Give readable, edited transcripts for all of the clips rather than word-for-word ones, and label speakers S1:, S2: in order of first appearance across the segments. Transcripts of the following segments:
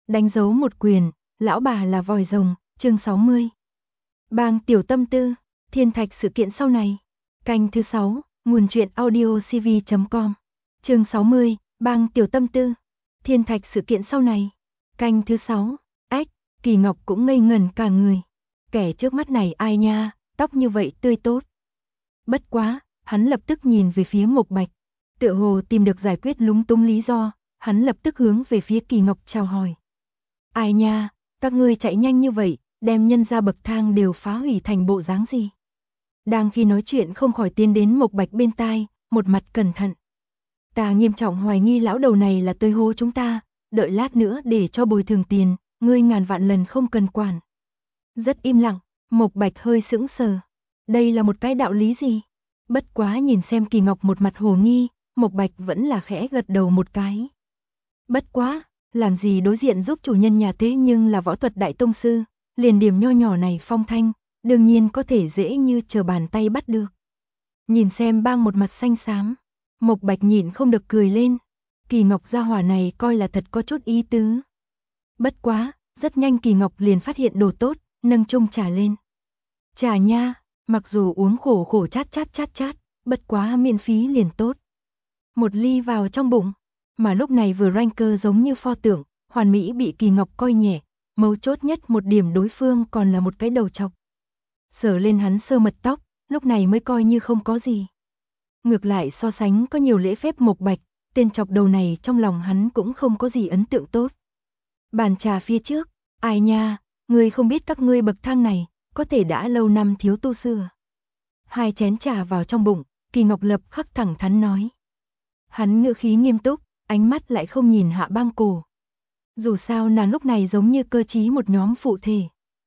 S1: đánh dấu một quyền, lão bà là vòi rồng, chương 60. Bang tiểu tâm tư, thiên thạch sự kiện sau này. Canh thứ 6, nguồn truyện audiocv.com. Chương 60, bang tiểu tâm tư, thiên thạch sự kiện sau này. Canh thứ 6, Kỳ Ngọc cũng ngây ngẩn cả người. Kẻ trước mắt này ai nha, tóc như vậy tươi tốt. Bất quá, hắn lập tức nhìn về phía Mộc Bạch. Tựa hồ tìm được giải quyết lúng túng lý do, hắn lập tức hướng về phía Kỳ Ngọc chào hỏi. Ai nha, các ngươi chạy nhanh như vậy, đem nhân ra bậc thang đều phá hủy thành bộ dáng gì. Đang khi nói chuyện không khỏi tiến đến Mộc Bạch bên tai, một mặt cẩn thận. Ta nghiêm trọng hoài nghi lão đầu này là tơi hô chúng ta, đợi lát nữa để cho bồi thường tiền, ngươi ngàn vạn lần không cần quản. Rất im lặng, Mộc Bạch hơi sững sờ. Đây là một cái đạo lý gì? Bất quá nhìn xem Kỳ Ngọc một mặt hồ nghi, Mộc Bạch vẫn là khẽ gật đầu một cái. Bất quá, làm gì đối diện giúp chủ nhân nhà thế nhưng là võ thuật đại tông sư, liền điểm nho nhỏ này phong thanh, đương nhiên có thể dễ như trở bàn tay bắt được. Nhìn xem bang một mặt xanh xám, Mộc Bạch nhịn không được cười lên. Kỳ Ngọc gia hỏa này coi là thật có chút ý tứ. Bất quá, rất nhanh Kỳ Ngọc liền phát hiện đồ tốt, nâng chung trà lên. Trà nha, mặc dù uống khổ khổ chát, bất quá miễn phí liền tốt. Một ly vào trong bụng, mà lúc này vừa ranker giống như pho tượng, hoàn mỹ bị Kỳ Ngọc coi nhẹ, mấu chốt nhất một điểm đối phương còn là một cái đầu trọc. Sờ lên hắn sơ mật tóc, lúc này mới coi như không có gì. Ngược lại so sánh có nhiều lễ phép Mộc Bạch, tên chọc đầu này trong lòng hắn cũng không có gì ấn tượng tốt. Bàn trà phía trước, ai nha, ngươi không biết các ngươi bậc thang này, có thể đã lâu năm thiếu tu sửa. Hai chén trà vào trong bụng, Kỳ Ngọc lập khắc thẳng thắn nói. Hắn ngữ khí nghiêm túc, ánh mắt lại không nhìn Hạ Bang Cổ. Dù sao nàng lúc này giống như cơ trí một nhóm phụ thể.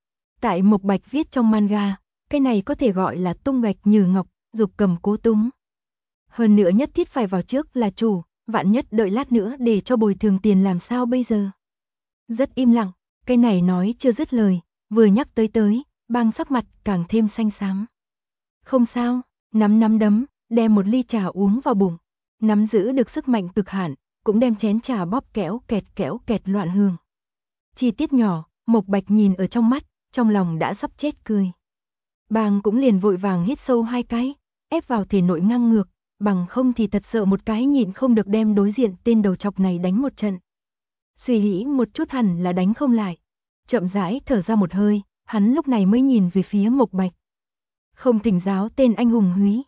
S1: Tại Mộc Bạch viết trong manga, cái này có thể gọi là tung gạch như ngọc, dục cầm cố túng. Hơn nữa nhất thiết phải vào trước là chủ, vạn nhất đợi lát nữa để cho bồi thường tiền làm sao bây giờ. Rất im lặng, cái này nói chưa dứt lời, vừa nhắc tới, bang sắc mặt càng thêm xanh xám. Không sao, nắm đấm, đem một ly trà uống vào bụng, nắm giữ được sức mạnh cực hạn, cũng đem chén trà bóp kéo kẹt loạn hương. Chi tiết nhỏ, Mộc Bạch nhìn ở trong mắt, trong lòng đã sắp chết cười. Bang cũng liền vội vàng hít sâu hai cái, ép vào thể nội ngang ngược, bằng không thì thật sợ một cái nhịn không được đem đối diện tên đầu chọc này đánh một trận. Suy nghĩ một chút hẳn là đánh không lại. Chậm rãi thở ra một hơi, hắn lúc này mới nhìn về phía Mộc Bạch. Không thỉnh giáo tên anh hùng húy.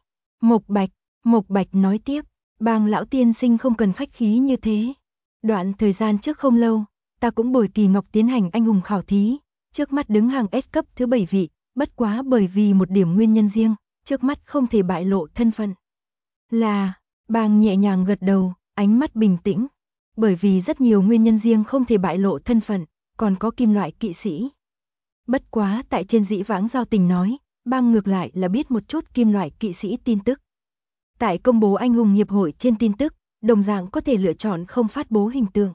S1: Mộc Bạch nói tiếp, bang lão tiên sinh không cần khách khí như thế. Đoạn thời gian trước không lâu, ta cũng bồi Kỳ Ngọc tiến hành anh hùng khảo thí, trước mắt đứng hàng S cấp thứ 7 vị, bất quá bởi vì một điểm nguyên nhân riêng, trước mắt không thể bại lộ thân phận. Là, bang nhẹ nhàng gật đầu, ánh mắt bình tĩnh. Bởi vì rất nhiều nguyên nhân riêng không thể bại lộ thân phận, còn có kim loại kỵ sĩ. Bất quá tại trên dĩ vãng giao tình nói, bang ngược lại là biết một chút kim loại kỵ sĩ tin tức. Tại công bố anh hùng hiệp hội trên tin tức, đồng dạng có thể lựa chọn không phát bố hình tượng.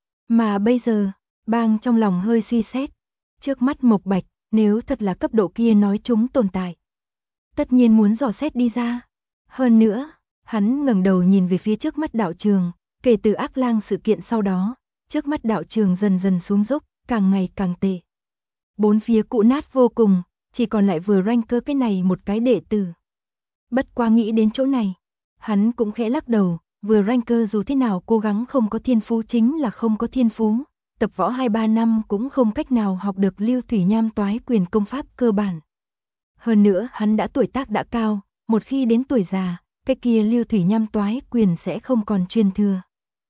S1: Mà bây giờ, bang trong lòng hơi suy xét. Trước mắt Mộc Bạch, nếu thật là cấp độ kia nói chúng tồn tại, tất nhiên muốn dò xét đi ra. Hơn nữa, hắn ngẩng đầu nhìn về phía trước mắt đạo trường. Kể từ Ác Lang sự kiện sau đó, trước mắt đạo trường dần dần xuống dốc, càng ngày càng tệ. Bốn phía cũ nát vô cùng, chỉ còn lại vừa ranker cái này một cái đệ tử. Bất qua nghĩ đến chỗ này, hắn cũng khẽ lắc đầu, vừa ranker dù thế nào cố gắng không có thiên phú chính là không có thiên phú, tập võ 2-3 năm cũng không cách nào học được Lưu Thủy Nham toái quyền công pháp cơ bản. Hơn nữa hắn đã tuổi tác đã cao, một khi đến tuổi già, cái kia Lưu Thủy Nham toái quyền sẽ không còn truyền thừa.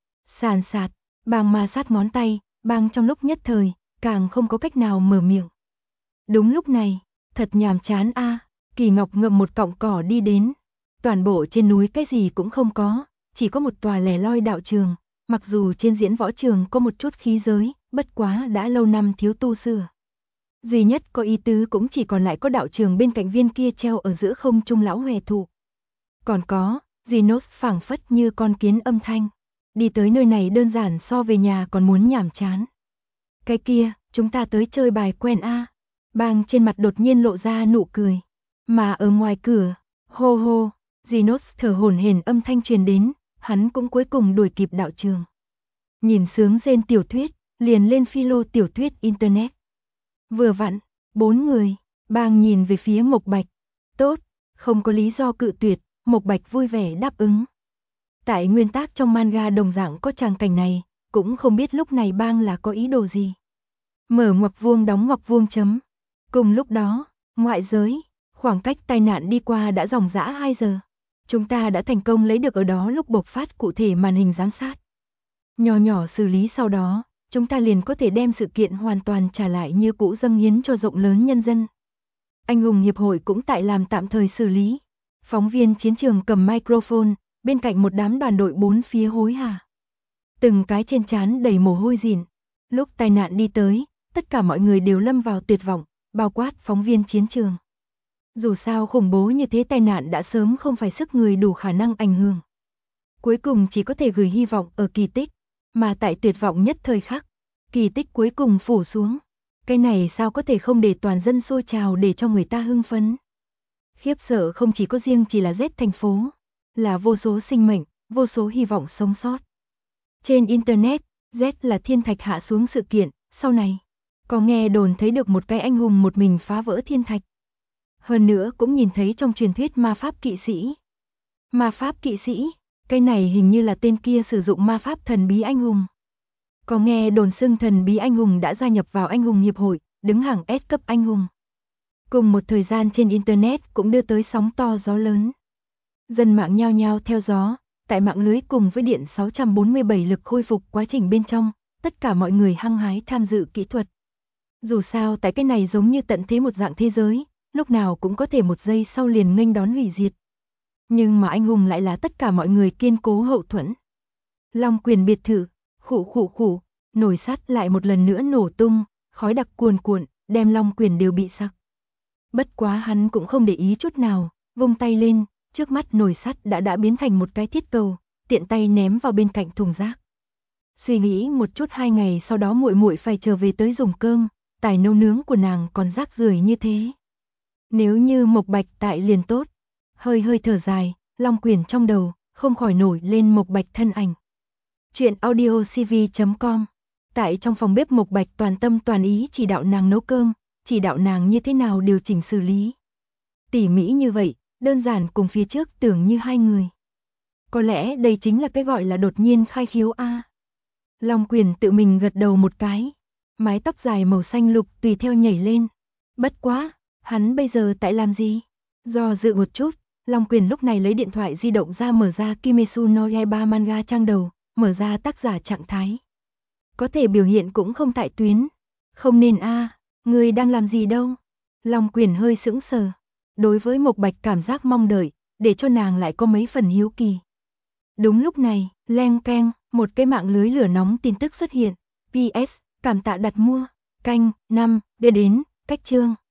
S1: Sàn sạt, bang ma sát ngón tay, bang trong lúc nhất thời, càng không có cách nào mở miệng. Đúng lúc này, thật nhàm chán a. Kỳ Ngọc ngậm một cọng cỏ đi đến. Toàn bộ trên núi cái gì cũng không có, chỉ có một tòa lẻ loi đạo trường, mặc dù trên diễn võ trường có một chút khí giới, bất quá đã lâu năm thiếu tu sửa. Duy nhất có ý tứ cũng chỉ còn lại có đạo trường bên cạnh viên kia treo ở giữa không trung lão hòe thụ. Còn có, Genos phảng phất như con kiến âm thanh. Đi tới nơi này đơn giản so về nhà còn muốn nhảm chán. Cái kia, chúng ta tới chơi bài quen a. Bang trên mặt đột nhiên lộ ra nụ cười. Mà ở ngoài cửa, hô hô, Genos thở hổn hển âm thanh truyền đến, hắn cũng cuối cùng đuổi kịp đạo trường. Nhìn sướng rên tiểu thuyết, liền lên philo tiểu thuyết Internet. Vừa vặn, 4 người, Bang nhìn về phía Mộc Bạch. Tốt, không có lý do cự tuyệt, Mộc Bạch vui vẻ đáp ứng. Tại nguyên tác trong manga đồng dạng có tràng cảnh này, cũng không biết lúc này Bang là có ý đồ gì. Mở ngoặc vuông đóng ngoặc vuông chấm. Cùng lúc đó, ngoại giới, khoảng cách tai nạn đi qua đã dòng dã 2 giờ. Chúng ta đã thành công lấy được ở đó lúc bộc phát cụ thể màn hình giám sát. Nhỏ nhỏ xử lý sau đó, chúng ta liền có thể đem sự kiện hoàn toàn trả lại như cũ dâng hiến cho rộng lớn nhân dân. Anh hùng hiệp hội cũng tại làm tạm thời xử lý. Phóng viên chiến trường cầm microphone, bên cạnh một đám đoàn đội bốn phía hối hả. Từng cái trên trán đầy mồ hôi dịn. Lúc tai nạn đi tới, tất cả mọi người đều lâm vào tuyệt vọng, bao quát phóng viên chiến trường. Dù sao khủng bố như thế tai nạn đã sớm không phải sức người đủ khả năng ảnh hưởng. Cuối cùng chỉ có thể gửi hy vọng ở kỳ tích, mà tại tuyệt vọng nhất thời khắc, kỳ tích cuối cùng phủ xuống. Cái này sao có thể không để toàn dân sôi trào để cho người ta hưng phấn. Khiếp sợ không chỉ có riêng chỉ là Z thành phố, là vô số sinh mệnh, vô số hy vọng sống sót. Trên Internet, Z là thiên thạch hạ xuống sự kiện, sau này, có nghe đồn thấy được một cái anh hùng một mình phá vỡ thiên thạch. Hơn nữa cũng nhìn thấy trong truyền thuyết ma pháp kỵ sĩ. Ma pháp kỵ sĩ, cái này hình như là tên kia sử dụng ma pháp thần bí anh hùng. Có nghe đồn xưng thần bí anh hùng đã gia nhập vào anh hùng hiệp hội, đứng hàng S cấp anh hùng. Cùng một thời gian trên Internet cũng đưa tới sóng to gió lớn. Dân mạng nhao nhao theo gió, tại mạng lưới cùng với điện 647 lực khôi phục quá trình bên trong, tất cả mọi người hăng hái tham dự kỹ thuật. Dù sao tại cái này giống như tận thế một dạng thế giới, lúc nào cũng có thể một giây sau liền nghênh đón hủy diệt. Nhưng mà anh hùng lại là tất cả mọi người kiên cố hậu thuẫn. Long Quyền biệt thự, khụ, nồi sắt lại một lần nữa nổ tung, khói đặc cuồn cuộn, đem Long Quyền đều bị sặc. Bất quá hắn cũng không để ý chút nào, vung tay lên, trước mắt nồi sắt đã biến thành một cái thiết cầu, tiện tay ném vào bên cạnh thùng rác. Suy nghĩ một chút 2 ngày sau đó muội muội phải trở về tới dùng cơm, tài nấu nướng của nàng còn rác rưởi như thế. Nếu như Mộc Bạch tại liền tốt. Hơi thở dài, Long Quyền trong đầu, không khỏi nổi lên Mộc Bạch thân ảnh. Chuyện audiocv.com. Tại trong phòng bếp Mộc Bạch toàn tâm toàn ý chỉ đạo nàng nấu cơm, chỉ đạo nàng như thế nào điều chỉnh xử lý. Tỉ mỉ như vậy, đơn giản cùng phía trước tưởng như hai người. Có lẽ đây chính là cái gọi là đột nhiên khai khiếu a. Long Quyền tự mình gật đầu một cái, mái tóc dài màu xanh lục tùy theo nhảy lên. Bất quá, hắn bây giờ tại làm gì? Do dự một chút, Long Quyền lúc này lấy điện thoại di động ra mở ra Kimetsu no Yaiba manga trang đầu, mở ra tác giả trạng thái. Có thể biểu hiện cũng không tại tuyến. Không nên a, người đang làm gì đâu? Long Quyền hơi sững sờ. Đối với Mộc Bạch cảm giác mong đợi, để cho nàng lại có mấy phần hiếu kỳ. Đúng lúc này, leng keng, một cái mạng lưới lửa nóng tin tức xuất hiện. PS, cảm tạ đặt mua. Canh, 5, đưa đến, cách chương.